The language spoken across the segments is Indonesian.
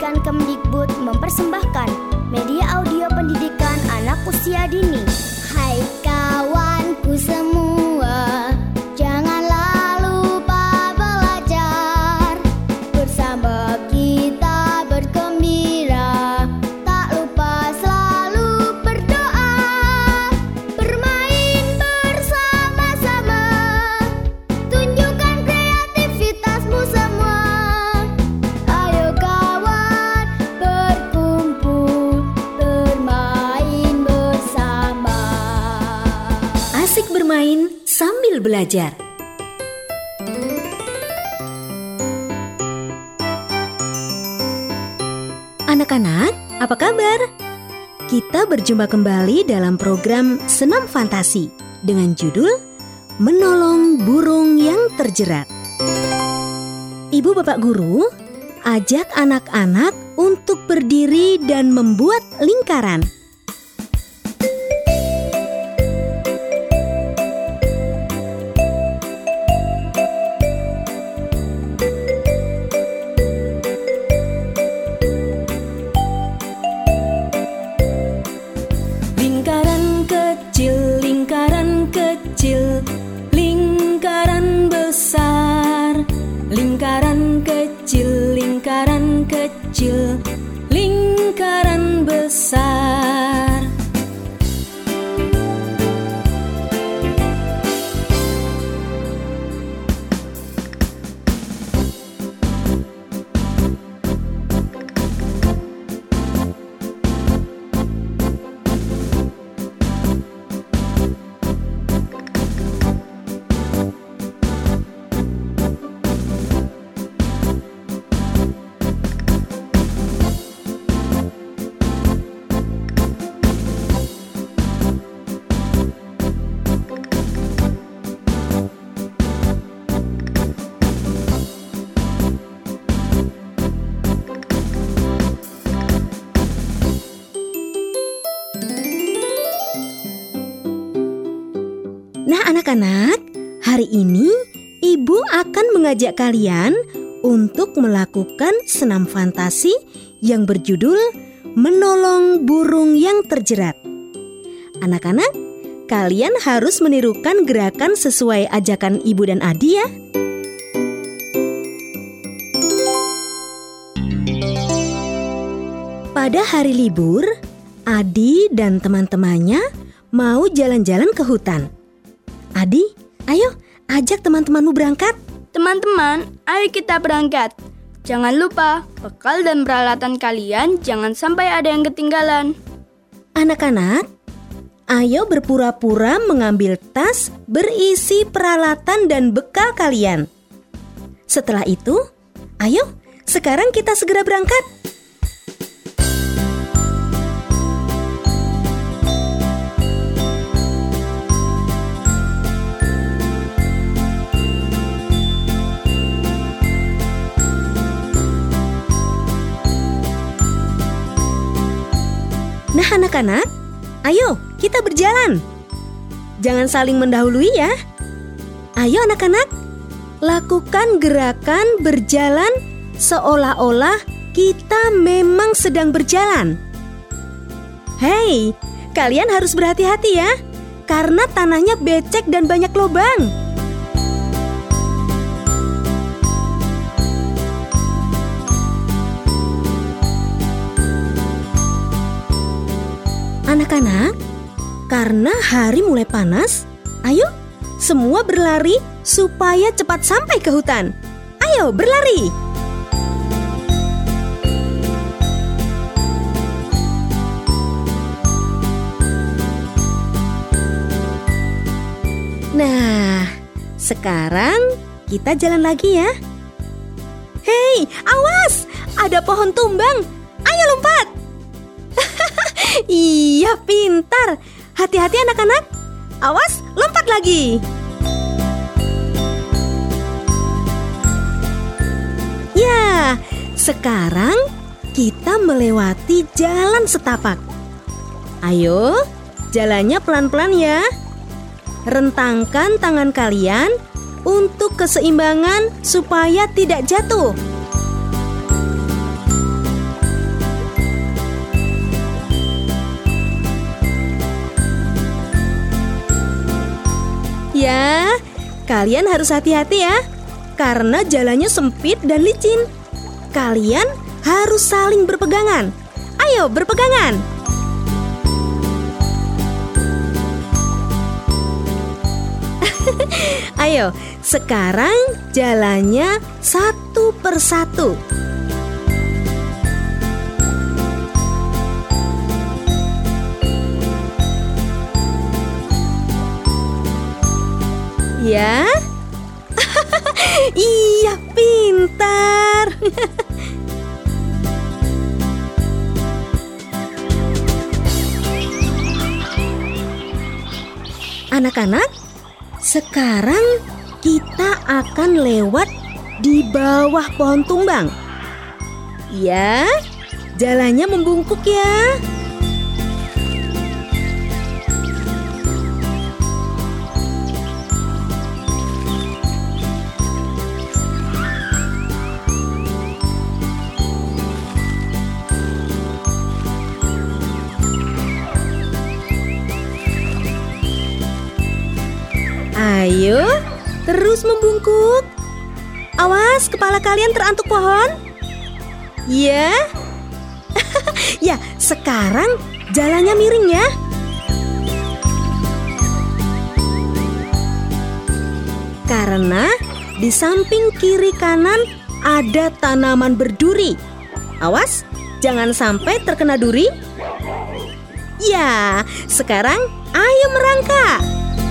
dan Kemdikbud mempersembahkan media audio pendidikan anak usia dini. Hai kawanku semua, janganlah lupa belajar. Bersama kita bergembira, tak lupa selalu berdoa. Bermain bersama-sama, tunjukkan kreativitasmu semua. Ayo kawan, berkumpul, bermain bersama. Asik bermain sambil belajar. Anak-anak, apa kabar? Kita berjumpa kembali dalam program Senam Fantasi dengan judul Menolong Burung yang Terjerat. Ibu bapak guru, ajak anak-anak untuk berdiri dan membuat lingkaran. Lingkaran kecil, lingkaran besar. Lingkaran kecil, lingkaran kecil, lingkaran besar. Nah anak-anak, hari ini Ibu akan mengajak kalian untuk melakukan senam fantasi yang berjudul Menolong Burung yang Terjerat. Anak-anak, kalian harus menirukan gerakan sesuai ajakan Ibu dan Adi ya. Pada hari libur, Adi dan teman-temannya mau jalan-jalan ke hutan. Adi, ayo ajak teman-temanmu berangkat. Teman-teman, ayo kita berangkat. Jangan lupa, bekal dan peralatan kalian jangan sampai ada yang ketinggalan. Anak-anak, ayo berpura-pura mengambil tas berisi peralatan dan bekal kalian. Setelah itu, ayo sekarang kita segera berangkat. Nah anak-anak, ayo kita berjalan. Jangan saling mendahului ya. Ayo anak-anak, lakukan gerakan berjalan seolah-olah kita memang sedang berjalan. Hei, kalian harus berhati-hati ya, karena tanahnya becek dan banyak lubang. Anak-anak, karena hari mulai panas, ayo semua berlari supaya cepat sampai ke hutan. Ayo berlari. Nah, sekarang kita jalan lagi ya. Hei, awas! Ada pohon tumbang. Ayo lompat. Iya, pintar. Hati-hati anak-anak. Awas, lompat lagi. Ya, sekarang kita melewati jalan setapak. Ayo, jalannya pelan-pelan ya. Rentangkan tangan kalian untuk keseimbangan supaya tidak jatuh. Ya, kalian harus hati-hati ya, karena jalannya sempit dan licin. Kalian harus saling berpegangan. Ayo berpegangan. Ayo, sekarang jalannya satu persatu. Ya. Iya, pintar. Anak-anak, sekarang kita akan lewat di bawah pohon tumbang. Ya, jalannya membungkuk ya. Ayo, terus membungkuk. Awas, kepala kalian terantuk pohon. Ya. Ya, sekarang jalannya miring ya. Karena di samping kiri kanan ada tanaman berduri. Awas, jangan sampai terkena duri. Ya, sekarang ayo merangkak.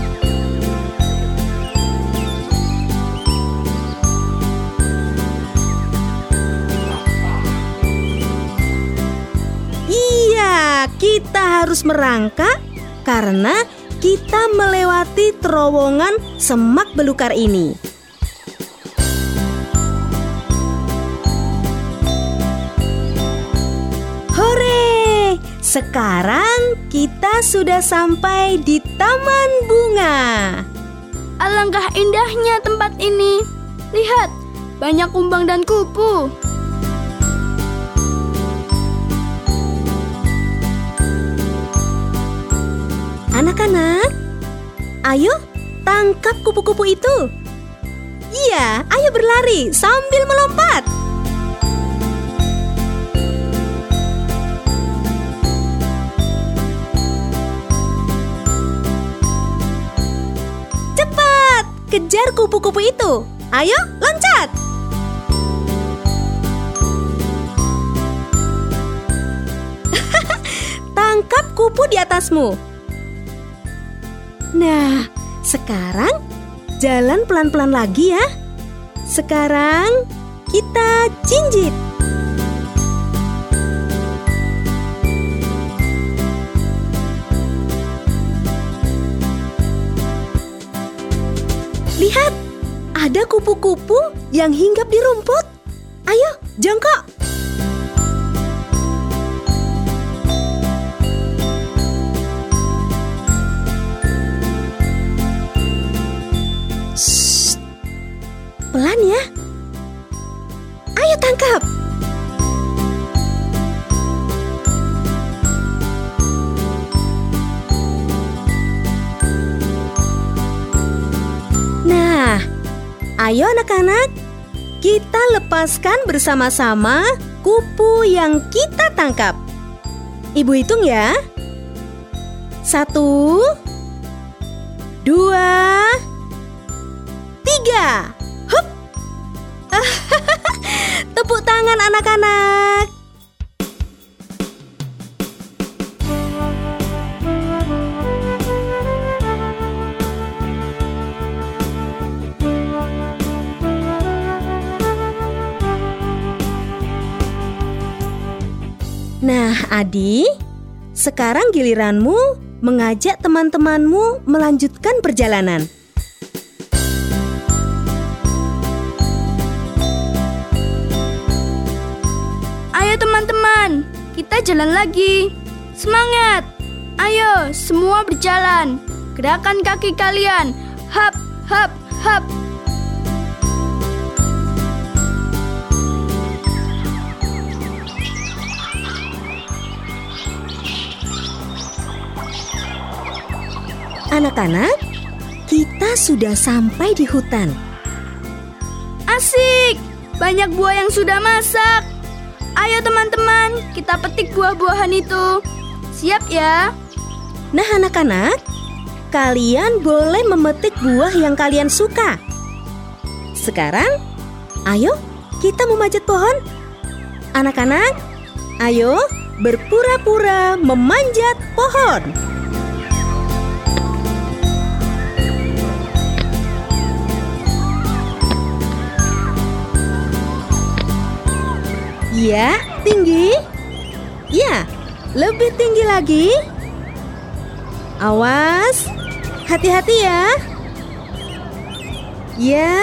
Kita harus merangkak karena kita melewati terowongan semak belukar ini. Hore! Sekarang kita sudah sampai di Taman Bunga. Alangkah indahnya tempat ini. Lihat, banyak kumbang dan kupu. Anak-anak, ayo tangkap kupu-kupu itu. Iya, ayo berlari sambil melompat. Cepat, kejar kupu-kupu itu. Ayo, loncat. Tangkap kupu di atasmu. Nah, sekarang jalan pelan-pelan lagi ya. Sekarang kita jinjit. Lihat, ada kupu-kupu yang hinggap di rumput. Ayo, jongkok. Pelan ya. Ayo tangkap. Nah, ayo anak-anak, kita lepaskan bersama-sama kupu yang kita tangkap. Ibu hitung ya. 1, 2, 3. Hup. Tepuk tangan anak-anak. Nah, Adi, sekarang giliranmu mengajak teman-temanmu melanjutkan perjalanan. Ayo teman-teman, kita jalan lagi. Semangat! Ayo, semua berjalan. Gerakan kaki kalian. Hap, hap, hap. Anak-anak, kita sudah sampai di hutan. Asik! Banyak buah yang sudah masak. Ayo teman-teman, kita petik buah-buahan itu. Siap ya? Nah anak-anak, kalian boleh memetik buah yang kalian suka. Sekarang, ayo kita memanjat pohon. Anak-anak, ayo berpura-pura memanjat pohon. Ya, tinggi. Ya, lebih tinggi lagi. Awas, hati-hati ya. Ya.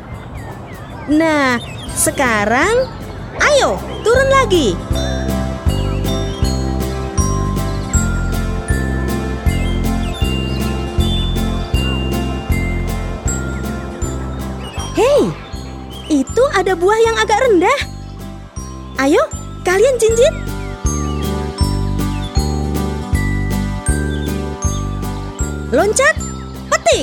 Nah, sekarang ayo turun lagi. Hei, itu ada buah yang agak rendah. Ayo, kalian jinjit. Loncat, petik.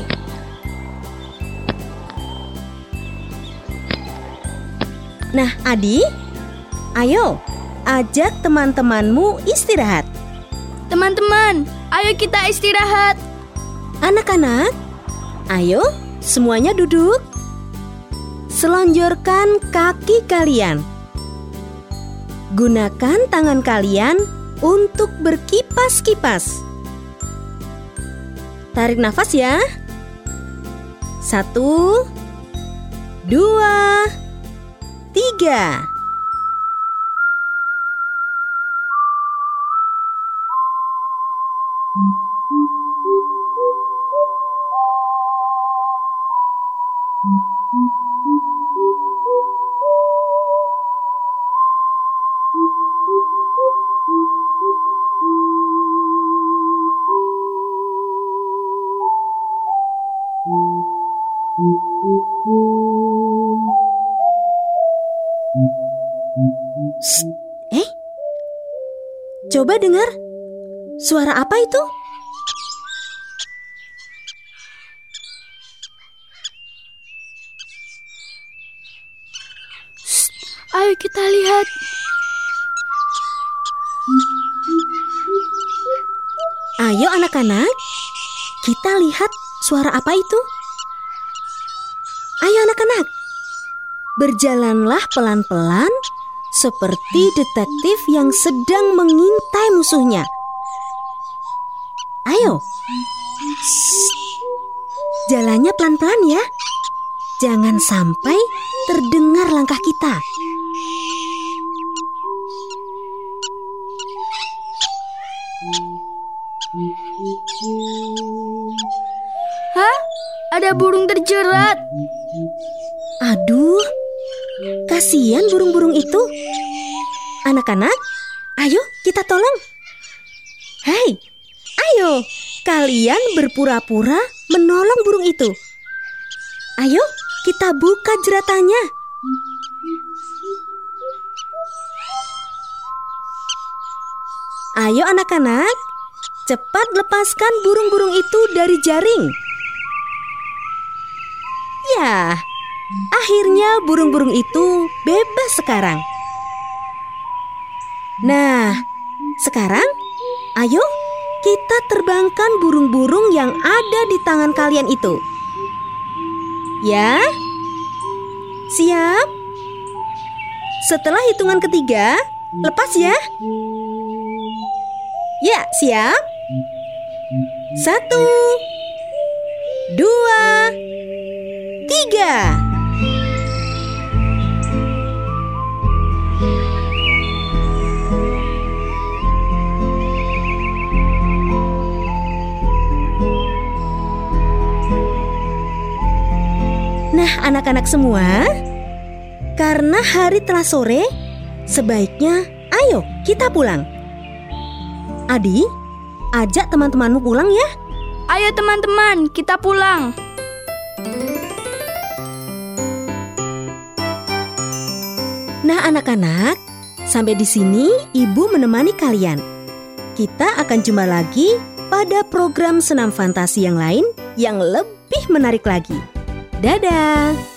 Nah, Adi, ayo ajak teman-temanmu istirahat. Teman-teman, ayo kita istirahat. Anak-anak, ayo semuanya duduk. Selonjorkan kaki kalian. Gunakan tangan kalian untuk berkipas-kipas. Tarik nafas ya. 1, 2, 3. Coba dengar. Suara apa itu? Ayo kita lihat. Ayo anak-anak, kita lihat suara apa itu? Ayo anak-anak, berjalanlah pelan-pelan seperti detektif yang sedang mengintai musuhnya. Ayo, jalannya pelan-pelan ya. Jangan sampai terdengar langkah kita. Hah? Ada burung terjerat. Aduh, kasihan burung-burung itu. Anak-anak, ayo kita tolong. Hei, ayo kalian berpura-pura menolong burung itu. Ayo kita buka jeratannya. Ayo anak-anak, cepat lepaskan burung-burung itu dari jaring. Ya, akhirnya burung-burung itu bebas sekarang. Nah, sekarang ayo kita terbangkan burung-burung yang ada di tangan kalian itu. Ya, siap? Setelah hitungan ketiga, lepas ya. Ya, siap? 1, 2, 3. Nah, anak-anak semua, karena hari telah sore, sebaiknya ayo kita pulang. Adi, ajak teman-temanmu pulang ya. Ayo teman-teman, kita pulang. Nah anak-anak, sampai di sini Ibu menemani kalian. Kita akan jumpa lagi pada program Senam Fantasi yang lain. yang lebih menarik lagi. Dadah!